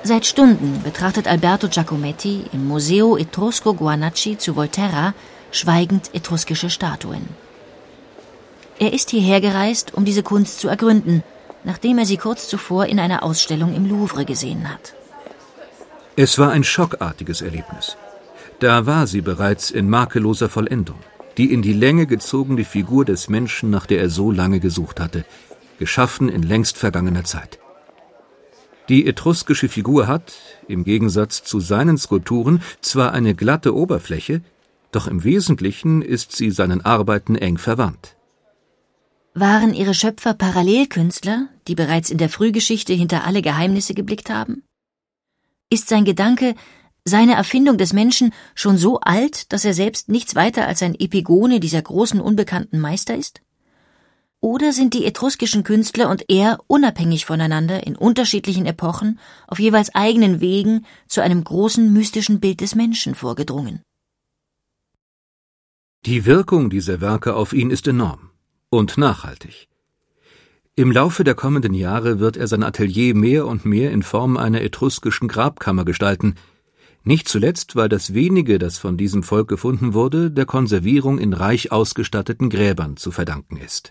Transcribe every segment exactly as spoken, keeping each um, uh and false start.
Seit Stunden betrachtet Alberto Giacometti im Museo Etrusco Guarnacci zu Volterra schweigend etruskische Statuen. Er ist hierher gereist, um diese Kunst zu ergründen, nachdem er sie kurz zuvor in einer Ausstellung im Louvre gesehen hat. Es war ein schockartiges Erlebnis. Da war sie bereits in makelloser Vollendung, die in die Länge gezogene Figur des Menschen, nach der er so lange gesucht hatte, geschaffen in längst vergangener Zeit. Die etruskische Figur hat, im Gegensatz zu seinen Skulpturen, zwar eine glatte Oberfläche, doch im Wesentlichen ist sie seinen Arbeiten eng verwandt. Waren ihre Schöpfer Parallelkünstler, die bereits in der Frühgeschichte hinter alle Geheimnisse geblickt haben? Ist sein Gedanke, seine Erfindung des Menschen, schon so alt, dass er selbst nichts weiter als ein Epigone dieser großen unbekannten Meister ist? Oder sind die etruskischen Künstler und er unabhängig voneinander in unterschiedlichen Epochen auf jeweils eigenen Wegen zu einem großen mystischen Bild des Menschen vorgedrungen? Die Wirkung dieser Werke auf ihn ist enorm und nachhaltig. Im Laufe der kommenden Jahre wird er sein Atelier mehr und mehr in Form einer etruskischen Grabkammer gestalten, nicht zuletzt, weil das wenige, das von diesem Volk gefunden wurde, der Konservierung in reich ausgestatteten Gräbern zu verdanken ist.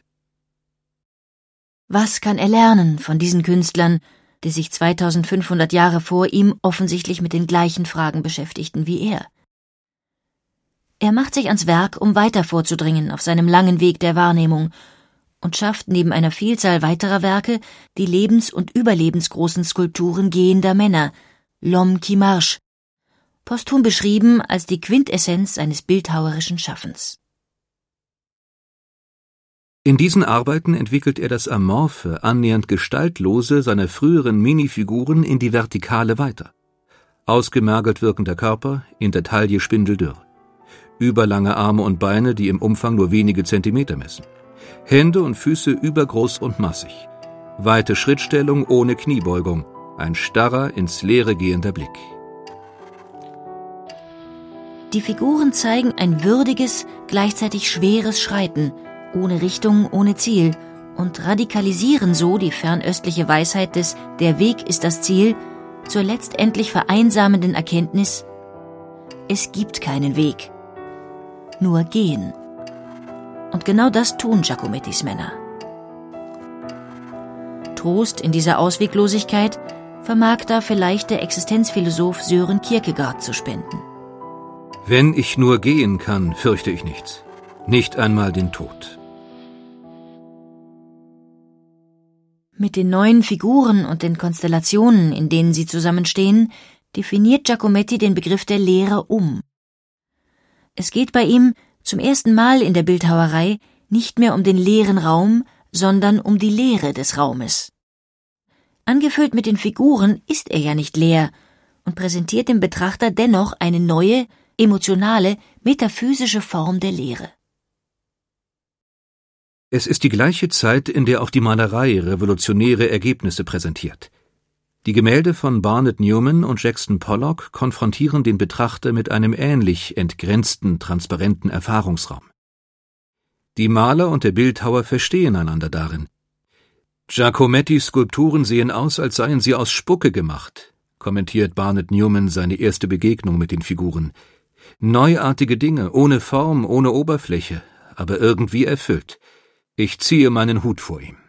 Was kann er lernen von diesen Künstlern, die sich zweitausendfünfhundert Jahre vor ihm offensichtlich mit den gleichen Fragen beschäftigten wie er? Er macht sich ans Werk, um weiter vorzudringen auf seinem langen Weg der Wahrnehmung und schafft neben einer Vielzahl weiterer Werke die lebens- und überlebensgroßen Skulpturen gehender Männer, L'Homme qui marche, posthum beschrieben als die Quintessenz seines bildhauerischen Schaffens. In diesen Arbeiten entwickelt er das amorphe, annähernd gestaltlose seiner früheren Minifiguren in die Vertikale weiter. Ausgemergelt wirkender Körper, in der Taille spindeldürr. Überlange Arme und Beine, die im Umfang nur wenige Zentimeter messen. Hände und Füße übergroß und massig. Weite Schrittstellung ohne Kniebeugung. Ein starrer, ins Leere gehender Blick. Die Figuren zeigen ein würdiges, gleichzeitig schweres Schreiten, ohne Richtung, ohne Ziel, und radikalisieren so die fernöstliche Weisheit des »Der Weg ist das Ziel« zur letztendlich vereinsamenden Erkenntnis: Es gibt keinen Weg, nur Gehen. Und genau das tun Giacomettis Männer. Trost in dieser Ausweglosigkeit vermag da vielleicht der Existenzphilosoph Sören Kierkegaard zu spenden. Wenn ich nur gehen kann, fürchte ich nichts, nicht einmal den Tod. Mit den neuen Figuren und den Konstellationen, in denen sie zusammenstehen, definiert Giacometti den Begriff der Leere um. Es geht bei ihm zum ersten Mal in der Bildhauerei nicht mehr um den leeren Raum, sondern um die Leere des Raumes. Angefüllt mit den Figuren ist er ja nicht leer und präsentiert dem Betrachter dennoch eine neue, emotionale, metaphysische Form der Leere. Es ist die gleiche Zeit, in der auch die Malerei revolutionäre Ergebnisse präsentiert. Die Gemälde von Barnett Newman und Jackson Pollock konfrontieren den Betrachter mit einem ähnlich entgrenzten, transparenten Erfahrungsraum. Die Maler und der Bildhauer verstehen einander darin. Giacomettis Skulpturen sehen aus, als seien sie aus Spucke gemacht, kommentiert Barnett Newman seine erste Begegnung mit den Figuren. Neuartige Dinge, ohne Form, ohne Oberfläche, aber irgendwie erfüllt. Ich ziehe meinen Hut vor ihm.